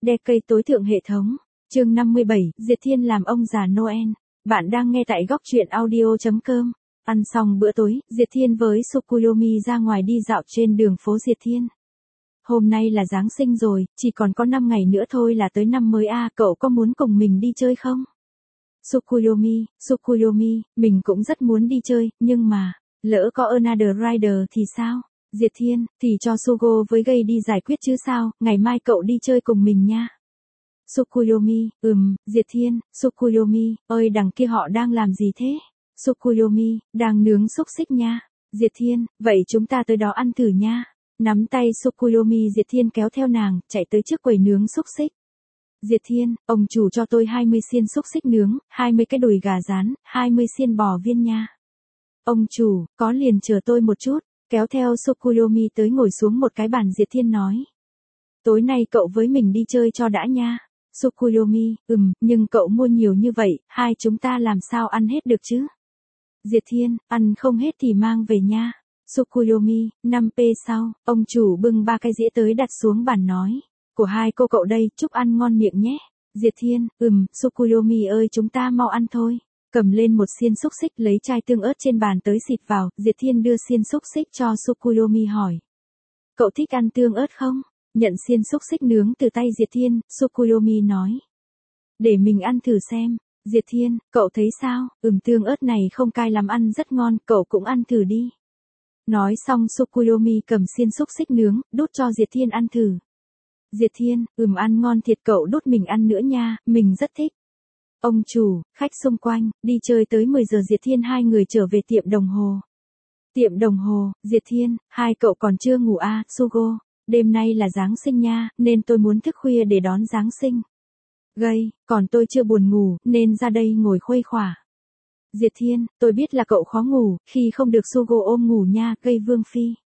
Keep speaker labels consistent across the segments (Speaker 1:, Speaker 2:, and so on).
Speaker 1: Decade tối thượng hệ thống. Chương 57, Diệt Thiên làm ông già Noel. Bạn đang nghe tại góc truyện audio.com. Ăn xong bữa tối, Diệt Thiên với Tsukuyomi ra ngoài đi dạo trên đường phố Diệt Thiên. Hôm nay là Giáng sinh rồi, chỉ còn có 5 ngày nữa thôi là tới năm mới a, cậu có muốn cùng mình đi chơi không? Tsukuyomi, mình cũng rất muốn đi chơi, nhưng mà, lỡ có Another Rider thì sao? Diệt Thiên, thì cho Sugo với Gay đi giải quyết chứ sao, ngày mai cậu đi chơi cùng mình nha. Tsukuyomi, Diệt Thiên, Tsukuyomi, ơi đằng kia họ đang làm gì thế? Tsukuyomi, đang nướng xúc xích nha. Diệt Thiên, vậy chúng ta tới đó ăn thử nha. Nắm tay Tsukuyomi, Diệt Thiên kéo theo nàng, chạy tới trước quầy nướng xúc xích. Diệt Thiên, ông chủ cho tôi 20 xiên xúc xích nướng, 20 cái đùi gà rán, 20 xiên bò viên nha. Ông chủ, có liền chờ tôi một chút, kéo theo Tsukuyomi tới ngồi xuống một cái bàn. Diệt Thiên nói. Tối nay cậu với mình đi chơi cho đã nha. Tsukuyomi, nhưng cậu mua nhiều như vậy, hai chúng ta làm sao ăn hết được chứ? Diệt Thiên, ăn không hết thì mang về nha. Tsukuyomi, 5p sau, ông chủ bưng 3 cái dĩa tới đặt xuống bàn nói. Của hai cô cậu đây, chúc ăn ngon miệng nhé. Diệt Thiên, Tsukuyomi ơi chúng ta mau ăn thôi. Cầm lên một xiên xúc xích lấy chai tương ớt trên bàn tới xịt vào, Diệt Thiên đưa xiên xúc xích cho Tsukuyomi hỏi. Cậu thích ăn tương ớt không? Nhận xiên xúc xích nướng từ tay Diệt Thiên, Tsukuyomi nói. Để mình ăn thử xem. Diệt Thiên, cậu thấy sao? Tương ớt này không cay lắm, ăn rất ngon, cậu cũng ăn thử đi. Nói xong Tsukuyomi cầm xiên xúc xích nướng, đút cho Diệt Thiên ăn thử. Diệt Thiên, ăn ngon thiệt, cậu đút mình ăn nữa nha, mình rất thích. Ông chủ, khách xung quanh, đi chơi tới 10 giờ. Diệt Thiên hai người trở về tiệm đồng hồ. Tiệm đồng hồ, Diệt Thiên, hai cậu còn chưa ngủ à, Sugo, đêm nay là Giáng sinh nha, nên tôi muốn thức khuya để đón Giáng sinh. Gay, còn tôi chưa buồn ngủ, nên ra đây ngồi khuây khỏa. Diệt Thiên, tôi biết là cậu khó ngủ, khi không được Sugo ôm ngủ nha, Gay vương phi.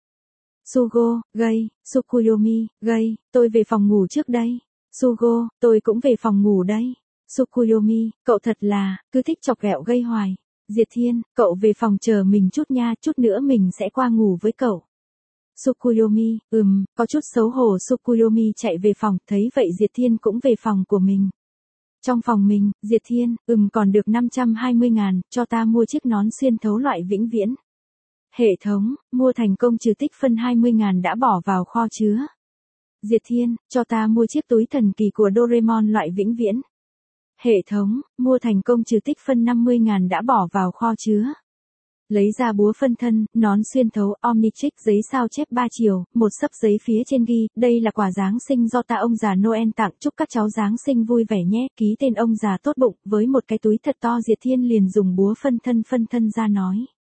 Speaker 1: Sugo, Gay, Tsukuyomi, Gay, tôi về phòng ngủ trước đây. Sugo, tôi cũng về phòng ngủ đây. Tsukuyomi, cậu thật là, cứ thích chọc ghẹo Gay hoài. Diệt Thiên, cậu về phòng chờ mình chút nha, chút nữa mình sẽ qua ngủ với cậu. Tsukuyomi, có chút xấu hổ. Tsukuyomi chạy về phòng, thấy vậy Diệt Thiên cũng về phòng của mình. Trong phòng mình, Diệt Thiên, còn được 520.000, cho ta mua chiếc nón xuyên thấu loại vĩnh viễn. Hệ thống, mua thành công trừ tích phân 20.000 đã bỏ vào kho chứa. Diệt Thiên, cho ta mua chiếc túi thần kỳ của Doraemon loại vĩnh viễn. Hệ thống, mua thành công trừ tích phân 50.000 đã bỏ vào kho chứa. Lấy ra búa phân thân, nón xuyên thấu, Omnitrix, giấy sao chép 3 chiều, một xấp giấy phía trên ghi, đây là quà Giáng sinh do ta ông già Noel tặng, chúc các cháu Giáng sinh vui vẻ nhé, ký tên ông già tốt bụng, với một cái túi thật to. Diệt Thiên liền dùng búa phân thân ra nói.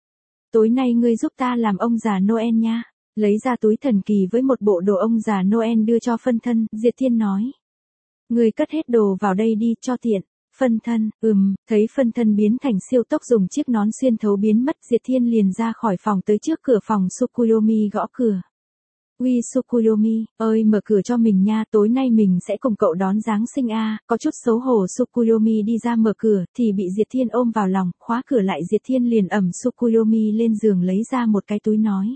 Speaker 1: Tối nay ngươi giúp ta làm ông già Noel nha. Lấy ra túi thần kỳ với một bộ đồ ông già Noel đưa cho phân thân, Diệt Thiên nói. Ngươi cất hết đồ vào đây đi, cho tiện. Phân thân, thấy phân thân biến thành siêu tốc dùng chiếc nón xuyên thấu biến mất. Diệt Thiên liền ra khỏi phòng tới trước cửa phòng. Tsukuyomi gõ cửa. Uy Tsukuyomi, ơi mở cửa cho mình nha, tối nay mình sẽ cùng cậu đón Giáng sinh a. Có chút xấu hổ Tsukuyomi đi ra mở cửa, thì bị Diệt Thiên ôm vào lòng, khóa cửa lại. Diệt Thiên liền ẵm Tsukuyomi lên giường lấy ra một cái túi nói.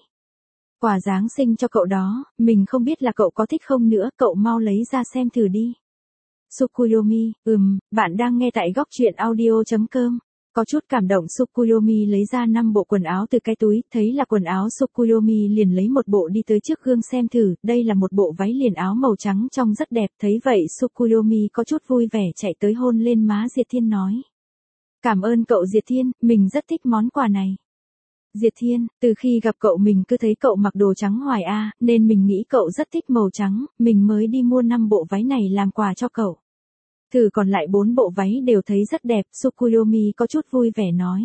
Speaker 1: Quà Giáng sinh cho cậu đó, mình không biết là cậu có thích không nữa, cậu mau lấy ra xem thử đi. Tsukuyomi, bạn đang nghe tại góc truyện audio.com. Có chút cảm động Tsukuyomi lấy ra 5 bộ quần áo từ cái túi, thấy là quần áo Tsukuyomi liền lấy một bộ đi tới trước gương xem thử, đây là một bộ váy liền áo màu trắng trông rất đẹp, thấy vậy Tsukuyomi có chút vui vẻ chạy tới hôn lên má Diệt Thiên nói. Cảm ơn cậu Diệt Thiên, mình rất thích món quà này. Diệt Thiên, từ khi gặp cậu mình cứ thấy cậu mặc đồ trắng hoài a, nên mình nghĩ cậu rất thích màu trắng, mình mới đi mua 5 bộ váy này làm quà cho cậu. Thử còn lại 4 bộ váy đều thấy rất đẹp, Tsukuyomi có chút vui vẻ nói.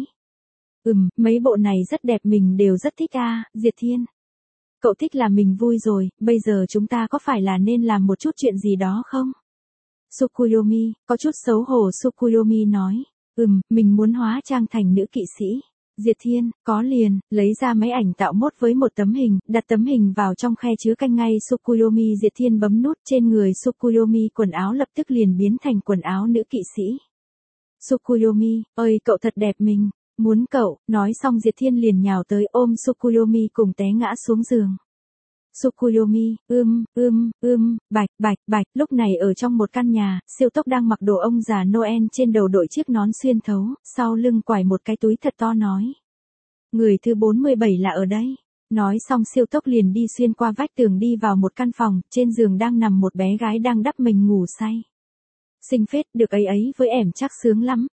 Speaker 1: Mấy bộ này rất đẹp, mình đều rất thích a. Diệt Thiên. Cậu thích là mình vui rồi, bây giờ chúng ta có phải là nên làm một chút chuyện gì đó không? Tsukuyomi, có chút xấu hổ Tsukuyomi nói. Mình muốn hóa trang thành nữ kỵ sĩ. Diệt Thiên, có liền, lấy ra máy ảnh tạo mốt với một tấm hình, đặt tấm hình vào trong khe chứa canh ngay. Tsukuyomi. Diệt Thiên bấm nút trên người Tsukuyomi, quần áo lập tức liền biến thành quần áo nữ kỵ sĩ. Tsukuyomi, ơi cậu thật đẹp, mình muốn cậu. Nói xong Diệt Thiên liền nhào tới ôm Tsukuyomi cùng té ngã xuống giường. Tsukuyomi, bạch, lúc này ở trong một căn nhà, siêu tốc đang mặc đồ ông già Noel, trên đầu đội chiếc nón xuyên thấu, sau lưng quải một cái túi thật to nói. Người thứ 47 là ở đây. Nói xong siêu tốc liền đi xuyên qua vách tường đi vào một căn phòng, trên giường đang nằm một bé gái đang đắp mình ngủ say. Xinh phết, được ấy với ẻm chắc sướng lắm,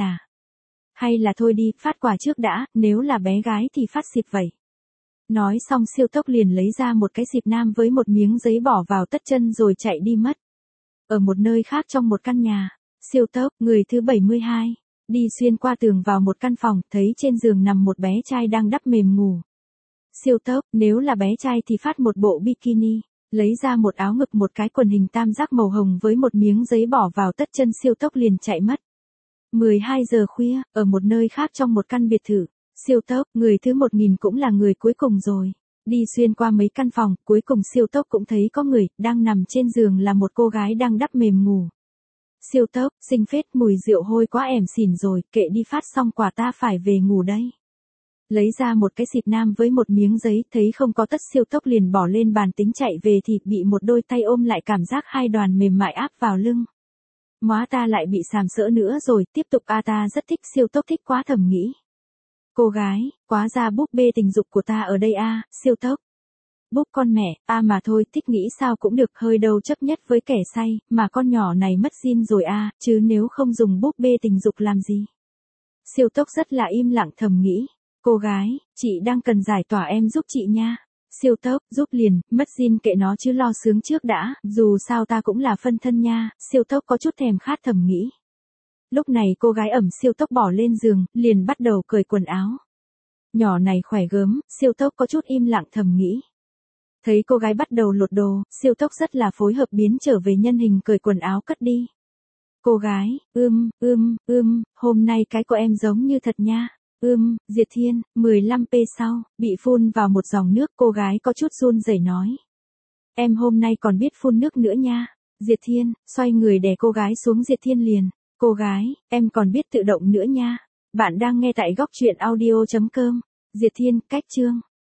Speaker 1: hay là thôi đi, phát quà trước đã, nếu là bé gái thì phát xịp vậy. Nói xong siêu tốc liền lấy ra một cái xịp nam với một miếng giấy bỏ vào tất chân rồi chạy đi mất. Ở một nơi khác trong một căn nhà, siêu tốc, người thứ 72, đi xuyên qua tường vào một căn phòng, thấy trên giường nằm một bé trai đang đắp mềm ngủ. Siêu tốc, nếu là bé trai thì phát một bộ bikini, lấy ra một áo ngực một cái quần hình tam giác màu hồng với một miếng giấy bỏ vào tất chân, siêu tốc liền chạy mất. 12 giờ khuya, ở một nơi khác trong một căn biệt thự, siêu tốc, người thứ 1000 cũng là người cuối cùng rồi. Đi xuyên qua mấy căn phòng, cuối cùng siêu tốc cũng thấy có người, đang nằm trên giường là một cô gái đang đắp mềm ngủ. Siêu tốc, xinh phết, mùi rượu hôi quá ẻm xỉn rồi, kệ đi, phát xong quà ta phải về ngủ đây. Lấy ra một cái xịp nam với một miếng giấy, thấy không có tất, siêu tốc liền bỏ lên bàn tính chạy về thì bị một đôi tay ôm lại, cảm giác hai đoàn mềm mại áp vào lưng. Móa ta lại bị sàm sỡ nữa rồi, tiếp tục ta rất thích, siêu tốc thích quá thầm nghĩ. Cô gái, quá ra búp bê tình dục của ta ở đây siêu tốc. Búp con mẹ, mà thôi, thích nghĩ sao cũng được, hơi đâu chấp nhất với kẻ say, mà con nhỏ này mất zin rồi chứ nếu không dùng búp bê tình dục làm gì. Siêu tốc rất là im lặng thầm nghĩ. Cô gái, chị đang cần giải tỏa, em giúp chị nha. Siêu tốc, giúp liền, mất zin kệ nó chứ, lo sướng trước đã, dù sao ta cũng là phân thân nha, siêu tốc có chút thèm khát thầm nghĩ. Lúc này cô gái ẩm siêu tốc bỏ lên giường, liền bắt đầu cởi quần áo. Nhỏ này khỏe gớm, siêu tốc có chút im lặng thầm nghĩ. Thấy cô gái bắt đầu lột đồ, siêu tốc rất là phối hợp biến trở về nhân hình, cởi quần áo cất đi. Cô gái, hôm nay cái của em giống như thật nha. Diệt Thiên, 15p sau, bị phun vào một dòng nước, cô gái có chút run rẩy nói. Em hôm nay còn biết phun nước nữa nha. Diệt Thiên, xoay người đè cô gái xuống, Diệt Thiên liền. Cô gái, em còn biết tự động nữa nha. Bạn đang nghe tại góc truyện audio.com. Diệt Thiên, cách chương.